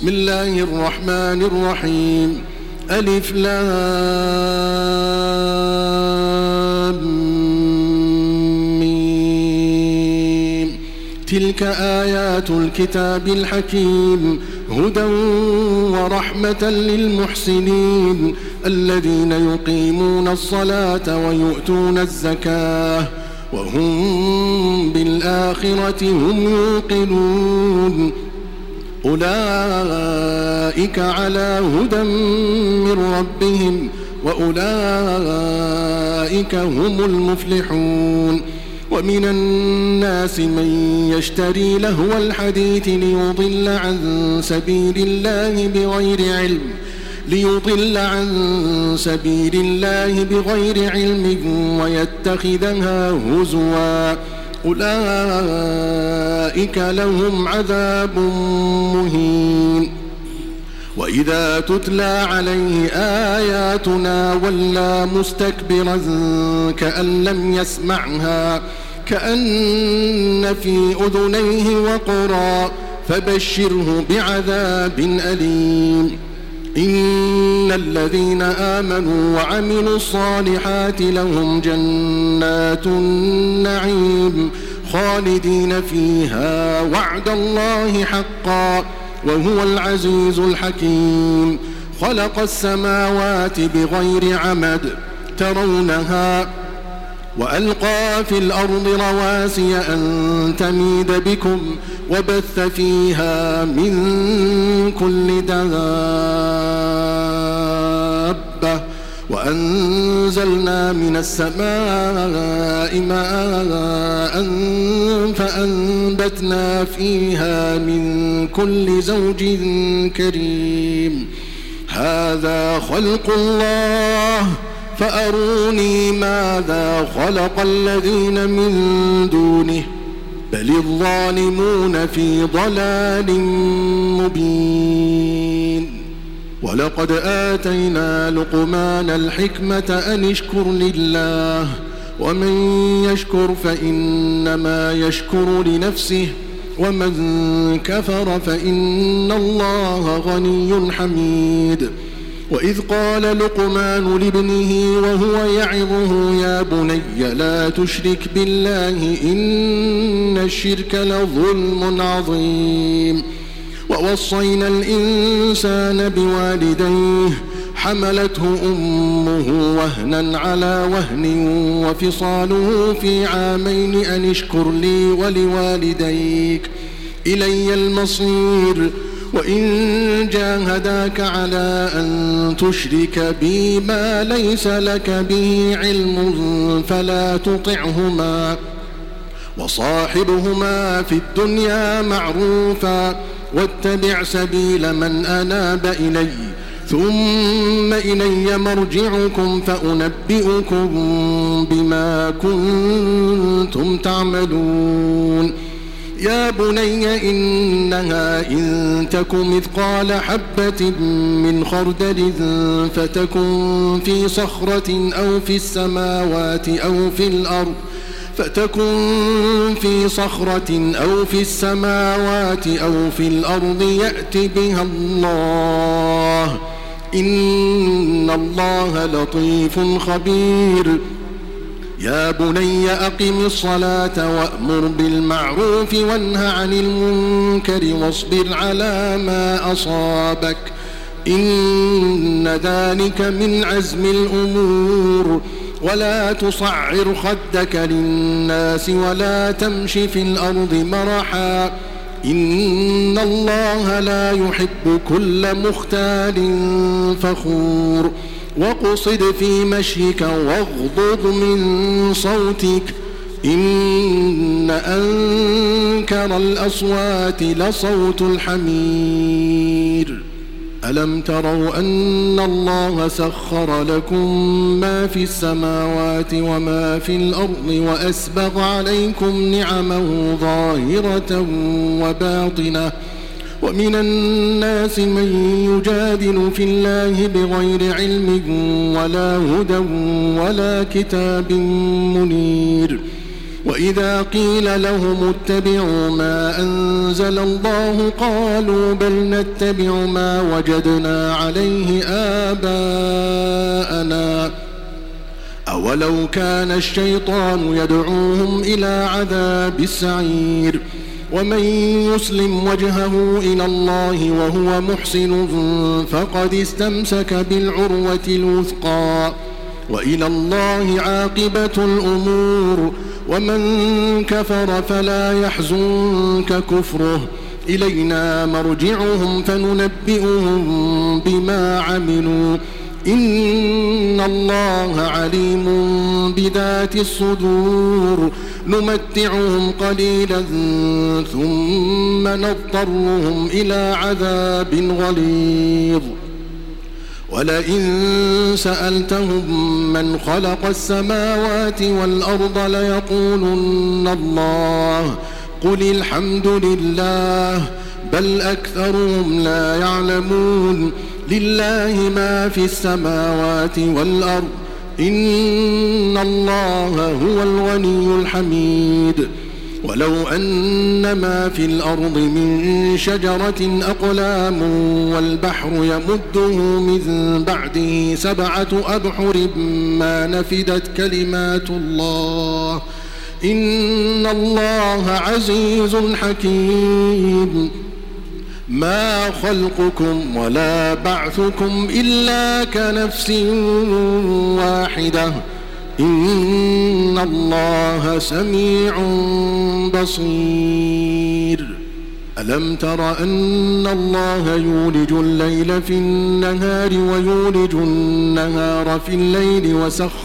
بسم الله الرحمن الرحيم ألف لام ميم تلك آيات الكتاب الحكيم هدى ورحمة للمحسنين الذين يقيمون الصلاة ويؤتون الزكاة وهم بالآخرة هم يوقنون أولئك على هدى من ربهم وأولئك هم المفلحون ومن الناس من يشتري لهو الحديث ليضل عن سبيل الله بغير علم ويتخذها هزوا أولئك لهم عذاب مهين وإذا تتلى عليه آياتنا ولى مستكبرا كأن لم يسمعها كأن في أذنيه وقرا فبشره بعذاب أليم إن الذين آمنوا وعملوا الصالحات لهم جنات النعيم خالدين فيها وعد الله حقا وهو العزيز الحكيم خلق السماوات بغير عمد ترونها وألقى في الأرض رواسي أن تميد بكم وبث فيها من كل دابة وأنزلنا من السماء ماء فأنبتنا فيها من كل زوج كريم هذا خلق الله فأروني ماذا خلق الذين من دونه بل الظالمون في ضلال مبين ولقد آتينا لقمان الحكمة أن اشكر لله ومن يشكر فإنما يشكر لنفسه ومن كفر فإن الله غني حميد وإذ قال لقمان لابنه وهو يعظه يا بني لا تشرك بالله إن الشرك لظلم عظيم ووصينا الإنسان بوالديه حملته أمه وهنا على وهن وفصاله في عامين أن اشكر لي ولوالديك إلي المصير وإن جاهداك على أن تشرك بي ما ليس لك به علم فلا تطعهما وصاحبهما في الدنيا معروفا واتبع سبيل من أناب إلي ثم إلي مرجعكم فأنبئكم بما كنتم تعملون يا بني إنها إن تك مثقال حبة من خردل فتكن في صخرة أو في السماوات أو في الأرض يأت بها الله إن الله لطيف خبير يا بني أقم الصلاة وأمر بالمعروف وانه عن المنكر واصبر على ما أصابك إن ذلك من عزم الأمور ولا تصعر خدك للناس ولا تمش في الأرض مرحا إن الله لا يحب كل مختال فخور واقصد في مشيك واغضض من صوتك إن أنكر الأصوات لصوت الحمير ألم تروا أن الله سخر لكم ما في السماوات وما في الأرض وأسبغ عليكم نعمه ظاهرة وباطنة ومن الناس من يجادل في الله بغير علم ولا هدى ولا كتاب منير وإذا قيل لهم اتبعوا ما أنزل الله قالوا بل نتبع ما وجدنا عليه آباءنا أولو كان الشيطان يدعوهم إلى عذاب السعير ومن يسلم وجهه إلى الله وهو محسن فقد استمسك بالعروة الوثقى وإلى الله عاقبة الأمور ومن كفر فلا يحزنك كفره إلينا مرجعهم فننبئهم بما عملوا إن الله عليم بذات الصدور نمتعهم قليلا ثم نضطرهم إلى عذاب غليظ ولئن سألتهم من خلق السماوات والأرض ليقولن الله قل الحمد لله بل أكثرهم لا يعلمون لله ما في السماوات والأرض إن الله هو الغني الحميد ولو أن ما في الأرض من شجرة أقلام والبحر يمده من بعده 7 أبحر ما نفدت كلمات الله إن الله عزيز حكيم ما خلقكم ولا بعثكم إلا كنفس واحدة إن الله سميع بصير ألم تر أن الله يولج الليل في النهار ويولج النهار في الليل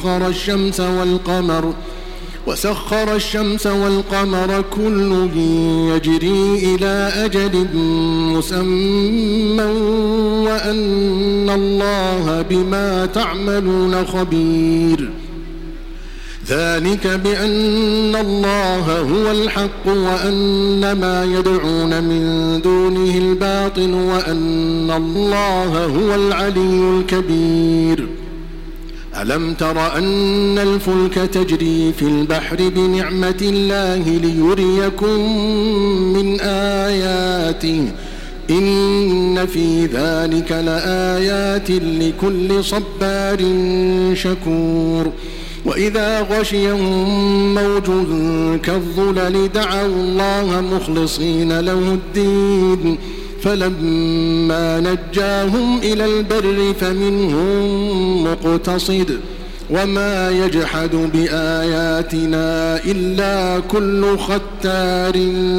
وسخر الشمس والقمر كل يجري إلى أجل مسمى وأن الله بما تعملون خبير ذلك بأن الله هو الحق وأن ما يدعون من دونه الباطل وأن الله هو العلي الكبير ألم تر أن الفلك تجري في البحر بنعمة الله ليريكم من آياته إن في ذلك لآيات لكل صبار شكور وإذا غشيهم موج كالظلل دعوا الله مخلصين له الدين فلما نجاهم إلى البر فمنهم مقتصد وما يجحد بآياتنا إلا كل ختار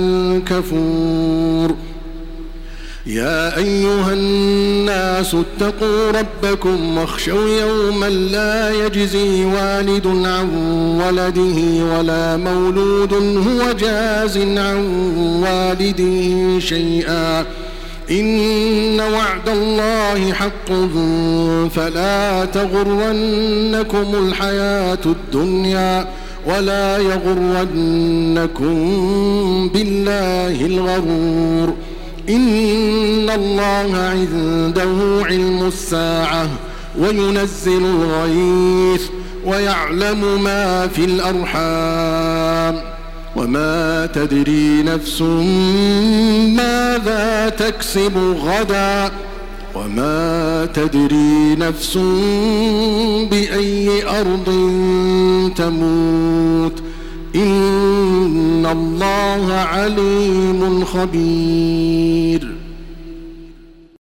كفور يا أيها الناس اتقوا ربكم واخشوا يوما لا يجزي والد عن ولده ولا مولود هو جاز عن والده شيئا إن وعد الله حق فلا تغرنكم الحياة الدنيا ولا يغرنكم بالله الغرور إن الله عنده علم الساعة وينزل الغيث ويعلم ما في الأرحام وما تدري نفس ماذا تكسب غدا وما تدري نفس بأي أرض تموت إن الله عليم خبير